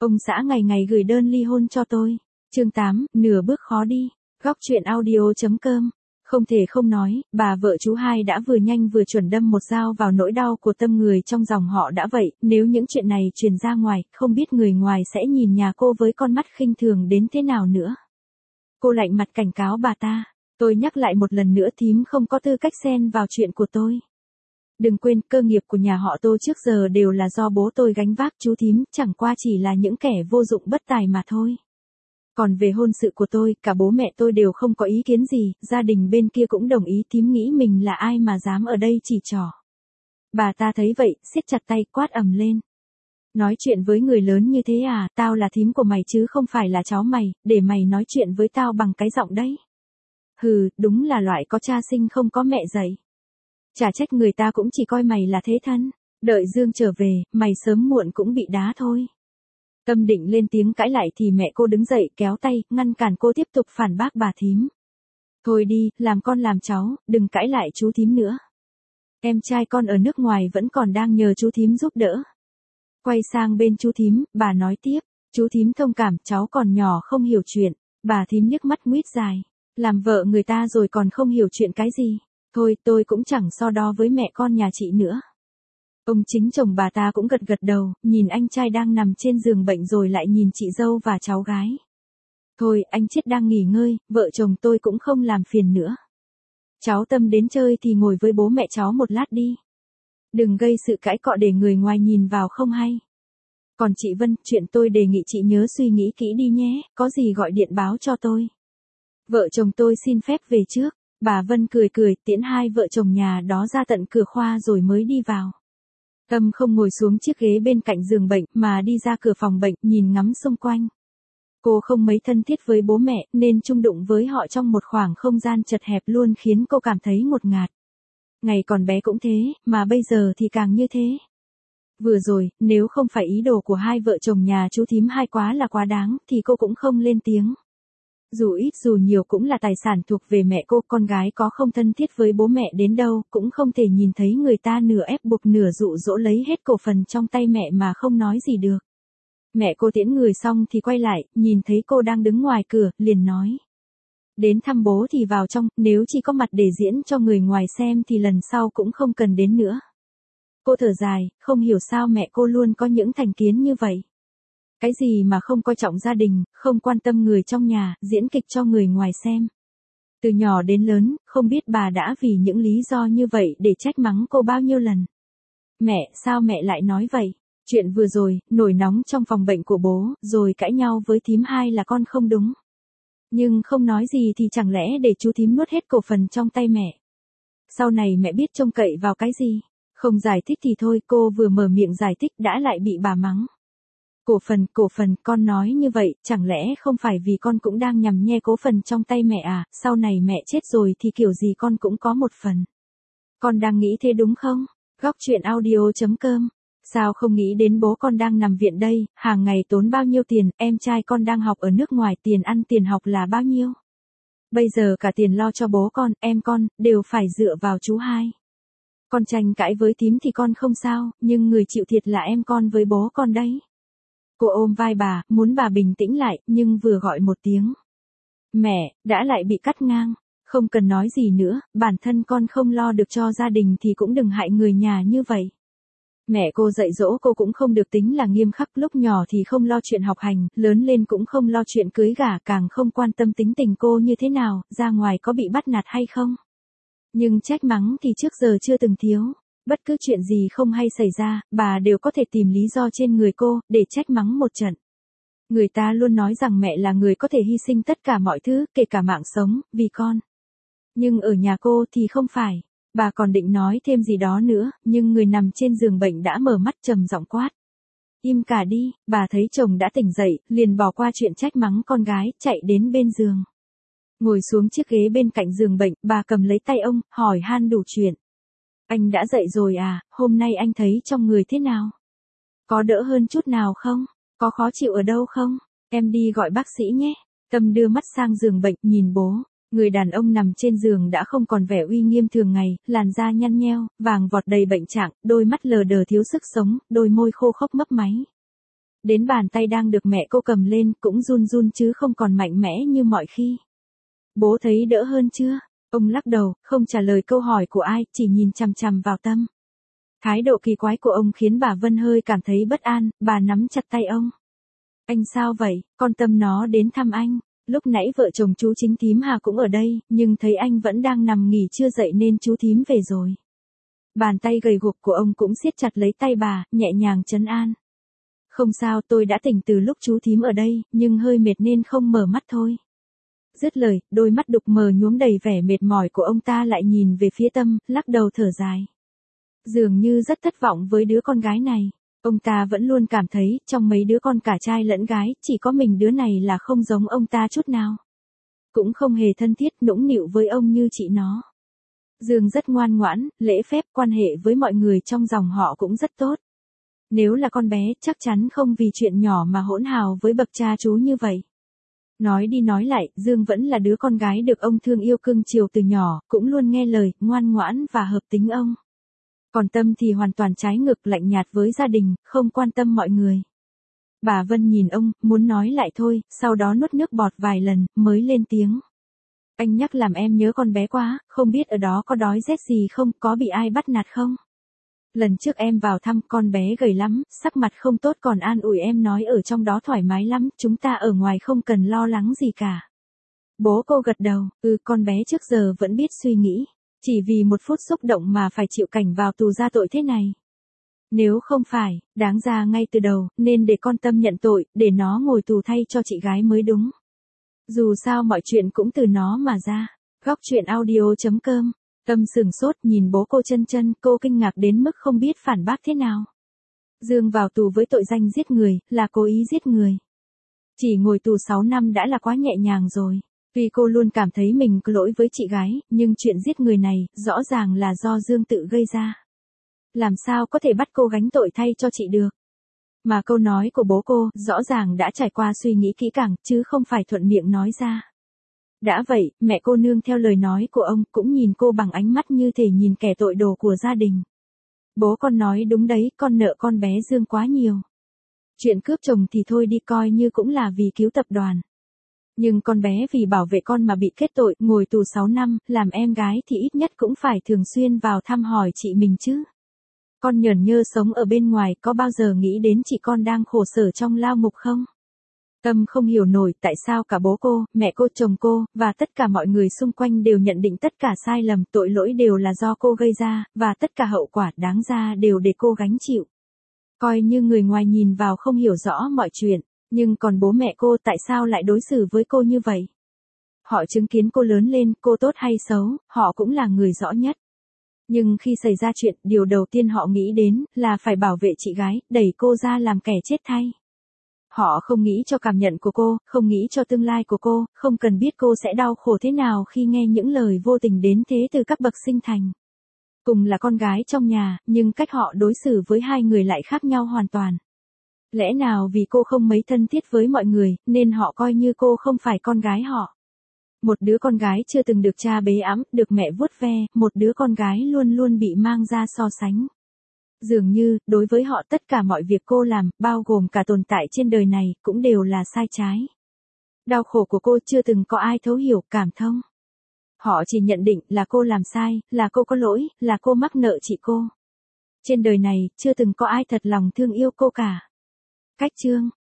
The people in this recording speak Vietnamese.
Ông xã ngày ngày gửi đơn ly hôn cho tôi. Chương 8, nửa bước khó đi. Góc truyện audio.com. Không thể không nói, bà vợ chú hai đã vừa nhanh vừa chuẩn đâm một dao vào nỗi đau của tâm người trong dòng họ đã vậy, nếu những chuyện này truyền ra ngoài, không biết người ngoài sẽ nhìn nhà cô với con mắt khinh thường đến thế nào nữa. Cô lạnh mặt cảnh cáo bà ta, tôi nhắc lại một lần nữa thím không có tư cách xen vào chuyện của tôi. Đừng quên, cơ nghiệp của nhà họ Tô trước giờ đều là do bố tôi gánh vác, chú thím chẳng qua chỉ là những kẻ vô dụng bất tài mà thôi. Còn về hôn sự của tôi, cả bố mẹ tôi đều không có ý kiến gì, gia đình bên kia cũng đồng ý, thím nghĩ mình là ai mà dám ở đây chỉ trỏ. Bà ta thấy vậy, siết chặt tay quát ầm lên. Nói chuyện với người lớn như thế à, tao là thím của mày chứ không phải là cháu mày, để mày nói chuyện với tao bằng cái giọng đấy. Hừ, đúng là loại có cha sinh không có mẹ dạy. Chả trách người ta cũng chỉ coi mày là thế thân, đợi Dương trở về, mày sớm muộn cũng bị đá thôi. Tâm định lên tiếng cãi lại thì mẹ cô đứng dậy kéo tay, ngăn cản cô tiếp tục phản bác bà thím. Thôi đi, làm con làm cháu, đừng cãi lại chú thím nữa. Em trai con ở nước ngoài vẫn còn đang nhờ chú thím giúp đỡ. Quay sang bên chú thím, bà nói tiếp, chú thím thông cảm, cháu còn nhỏ không hiểu chuyện. Bà thím liếc mắt nguýt dài, làm vợ người ta rồi còn không hiểu chuyện cái gì. Thôi, tôi cũng chẳng so đo với mẹ con nhà chị nữa. Ông chính chồng bà ta cũng gật gật đầu, nhìn anh trai đang nằm trên giường bệnh rồi lại nhìn chị dâu và cháu gái. Thôi, anh Chiết đang nghỉ ngơi, vợ chồng tôi cũng không làm phiền nữa. Cháu Tâm đến chơi thì ngồi với bố mẹ cháu một lát đi. Đừng gây sự cãi cọ để người ngoài nhìn vào không hay. Còn chị Vân, chuyện tôi đề nghị chị nhớ suy nghĩ kỹ đi nhé, có gì gọi điện báo cho tôi. Vợ chồng tôi xin phép về trước. Bà Vân cười cười, tiễn hai vợ chồng nhà đó ra tận cửa khoa rồi mới đi vào. Tâm không ngồi xuống chiếc ghế bên cạnh giường bệnh mà đi ra cửa phòng bệnh, nhìn ngắm xung quanh. Cô không mấy thân thiết với bố mẹ nên chung đụng với họ trong một khoảng không gian chật hẹp luôn khiến cô cảm thấy ngột ngạt. Ngày còn bé cũng thế, mà bây giờ thì càng như thế. Vừa rồi, nếu không phải ý đồ của hai vợ chồng nhà chú thím hai quá là quá đáng thì cô cũng không lên tiếng. Dù ít dù nhiều cũng là tài sản thuộc về mẹ cô, con gái có không thân thiết với bố mẹ đến đâu cũng không thể nhìn thấy người ta nửa ép buộc nửa dụ dỗ lấy hết cổ phần trong tay mẹ mà không nói gì được. Mẹ cô tiễn người xong thì quay lại, nhìn thấy cô đang đứng ngoài cửa, liền nói. Đến thăm bố thì vào trong, nếu chỉ có mặt để diễn cho người ngoài xem thì lần sau cũng không cần đến nữa. Cô thở dài, không hiểu sao mẹ cô luôn có những thành kiến như vậy. Cái gì mà không coi trọng gia đình, không quan tâm người trong nhà, diễn kịch cho người ngoài xem. Từ nhỏ đến lớn, không biết bà đã vì những lý do như vậy để trách mắng cô bao nhiêu lần. Mẹ, sao mẹ lại nói vậy? Chuyện vừa rồi, nổi nóng trong phòng bệnh của bố, rồi cãi nhau với thím hai là con không đúng. Nhưng không nói gì thì chẳng lẽ để chú thím nuốt hết cổ phần trong tay mẹ. Sau này mẹ biết trông cậy vào cái gì? Không giải thích thì thôi, cô vừa mở miệng giải thích đã lại bị bà mắng. Cổ phần, con nói như vậy, chẳng lẽ không phải vì con cũng đang nhằm nhe cố phần trong tay mẹ à, sau này mẹ chết rồi thì kiểu gì con cũng có một phần. Con đang nghĩ thế đúng không? Góc truyện audio.com. Sao không nghĩ đến bố con đang nằm viện đây, hàng ngày tốn bao nhiêu tiền, em trai con đang học ở nước ngoài, tiền ăn tiền học là bao nhiêu? Bây giờ cả tiền lo cho bố con, em con, đều phải dựa vào chú hai. Con tranh cãi với thím thì con không sao, nhưng người chịu thiệt là em con với bố con đấy. Cô ôm vai bà, muốn bà bình tĩnh lại, nhưng vừa gọi một tiếng. Mẹ, đã lại bị cắt ngang. Không cần nói gì nữa, bản thân con không lo được cho gia đình thì cũng đừng hại người nhà như vậy. Mẹ cô dạy dỗ cô cũng không được tính là nghiêm khắc, lúc nhỏ thì không lo chuyện học hành, lớn lên cũng không lo chuyện cưới gả, càng không quan tâm tính tình cô như thế nào, ra ngoài có bị bắt nạt hay không. Nhưng trách mắng thì trước giờ chưa từng thiếu. Bất cứ chuyện gì không hay xảy ra, bà đều có thể tìm lý do trên người cô, để trách mắng một trận. Người ta luôn nói rằng mẹ là người có thể hy sinh tất cả mọi thứ, kể cả mạng sống, vì con. Nhưng ở nhà cô thì không phải. Bà còn định nói thêm gì đó nữa, nhưng người nằm trên giường bệnh đã mở mắt trầm giọng quát. Im cả đi, bà thấy chồng đã tỉnh dậy, liền bỏ qua chuyện trách mắng con gái, chạy đến bên giường. Ngồi xuống chiếc ghế bên cạnh giường bệnh, bà cầm lấy tay ông, hỏi han đủ chuyện. Anh đã dậy rồi à, hôm nay anh thấy trong người thế nào? Có đỡ hơn chút nào không? Có khó chịu ở đâu không? Em đi gọi bác sĩ nhé. Tâm đưa mắt sang giường bệnh, nhìn bố. Người đàn ông nằm trên giường đã không còn vẻ uy nghiêm thường ngày, làn da nhăn nheo, vàng vọt đầy bệnh trạng, đôi mắt lờ đờ thiếu sức sống, đôi môi khô khốc mấp máy. Đến bàn tay đang được mẹ cô cầm lên cũng run run chứ không còn mạnh mẽ như mọi khi. Bố thấy đỡ hơn chưa? Ông lắc đầu, không trả lời câu hỏi của ai, chỉ nhìn chằm chằm vào Tâm. Thái độ kỳ quái của ông khiến bà Vân hơi cảm thấy bất an, bà nắm chặt tay ông. Anh sao vậy, con Tâm nó đến thăm anh. Lúc nãy vợ chồng chú Chính thím Hà cũng ở đây, nhưng thấy anh vẫn đang nằm nghỉ chưa dậy nên chú thím về rồi. Bàn tay gầy guộc của ông cũng siết chặt lấy tay bà, nhẹ nhàng trấn an. Không sao, tôi đã tỉnh từ lúc chú thím ở đây, nhưng hơi mệt nên không mở mắt thôi. Dứt lời, đôi mắt đục mờ nhuốm đầy vẻ mệt mỏi của ông ta lại nhìn về phía Tâm, lắc đầu thở dài. Dường như rất thất vọng với đứa con gái này. Ông ta vẫn luôn cảm thấy, trong mấy đứa con cả trai lẫn gái, chỉ có mình đứa này là không giống ông ta chút nào. Cũng không hề thân thiết, nũng nịu với ông như chị nó. Dương rất ngoan ngoãn, lễ phép, quan hệ với mọi người trong dòng họ cũng rất tốt. Nếu là con bé, chắc chắn không vì chuyện nhỏ mà hỗn hào với bậc cha chú như vậy. Nói đi nói lại, Dương vẫn là đứa con gái được ông thương yêu cưng chiều từ nhỏ, cũng luôn nghe lời, ngoan ngoãn và hợp tính ông. Còn Tâm thì hoàn toàn trái ngược, lạnh nhạt với gia đình, không quan tâm mọi người. Bà Vân nhìn ông, muốn nói lại thôi, sau đó nuốt nước bọt vài lần, mới lên tiếng. Anh nhắc làm em nhớ con bé quá, không biết ở đó có đói rét gì không, có bị ai bắt nạt không? Lần trước em vào thăm, con bé gầy lắm, sắc mặt không tốt, còn an ủi em nói ở trong đó thoải mái lắm, chúng ta ở ngoài không cần lo lắng gì cả. Bố cô gật đầu, con bé trước giờ vẫn biết suy nghĩ. Chỉ vì một phút xúc động mà phải chịu cảnh vào tù ra tội thế này. Nếu không phải, đáng ra ngay từ đầu, nên để con Tâm nhận tội, để nó ngồi tù thay cho chị gái mới đúng. Dù sao mọi chuyện cũng từ nó mà ra. Góc truyện audio.com. Tâm sửng sốt nhìn bố cô chân chân, cô kinh ngạc đến mức không biết phản bác thế nào. Dương vào tù với tội danh giết người, là cố ý giết người. Chỉ ngồi tù 6 năm đã là quá nhẹ nhàng rồi. Vì cô luôn cảm thấy mình có lỗi với chị gái, nhưng chuyện giết người này, rõ ràng là do Dương tự gây ra. Làm sao có thể bắt cô gánh tội thay cho chị được? Mà câu nói của bố cô, rõ ràng đã trải qua suy nghĩ kỹ càng, chứ không phải thuận miệng nói ra. Đã vậy, mẹ cô nương theo lời nói của ông, cũng nhìn cô bằng ánh mắt như thể nhìn kẻ tội đồ của gia đình. Bố con nói đúng đấy, con nợ con bé Dương quá nhiều. Chuyện cướp chồng thì thôi đi, coi như cũng là vì cứu tập đoàn. Nhưng con bé vì bảo vệ con mà bị kết tội, ngồi tù 6 năm, làm em gái thì ít nhất cũng phải thường xuyên vào thăm hỏi chị mình chứ. Con nhởn nhơ sống ở bên ngoài, có bao giờ nghĩ đến chị con đang khổ sở trong lao ngục không? Tâm không hiểu nổi tại sao cả bố cô, mẹ cô, chồng cô, và tất cả mọi người xung quanh đều nhận định tất cả sai lầm, tội lỗi đều là do cô gây ra, và tất cả hậu quả đáng ra đều để cô gánh chịu. Coi như người ngoài nhìn vào không hiểu rõ mọi chuyện. Nhưng còn bố mẹ cô tại sao lại đối xử với cô như vậy? Họ chứng kiến cô lớn lên, cô tốt hay xấu, họ cũng là người rõ nhất. Nhưng khi xảy ra chuyện, điều đầu tiên họ nghĩ đến là phải bảo vệ chị gái, đẩy cô ra làm kẻ chết thay. Họ không nghĩ cho cảm nhận của cô, không nghĩ cho tương lai của cô, không cần biết cô sẽ đau khổ thế nào khi nghe những lời vô tình đến thế từ các bậc sinh thành. Cùng là con gái trong nhà, nhưng cách họ đối xử với hai người lại khác nhau hoàn toàn. Lẽ nào vì cô không mấy thân thiết với mọi người, nên họ coi như cô không phải con gái họ. Một đứa con gái chưa từng được cha bế ẵm, được mẹ vuốt ve, một đứa con gái luôn luôn bị mang ra so sánh. Dường như, đối với họ tất cả mọi việc cô làm, bao gồm cả tồn tại trên đời này, cũng đều là sai trái. Đau khổ của cô chưa từng có ai thấu hiểu, cảm thông. Họ chỉ nhận định là cô làm sai, là cô có lỗi, là cô mắc nợ chị cô. Trên đời này, chưa từng có ai thật lòng thương yêu cô cả. Cách chương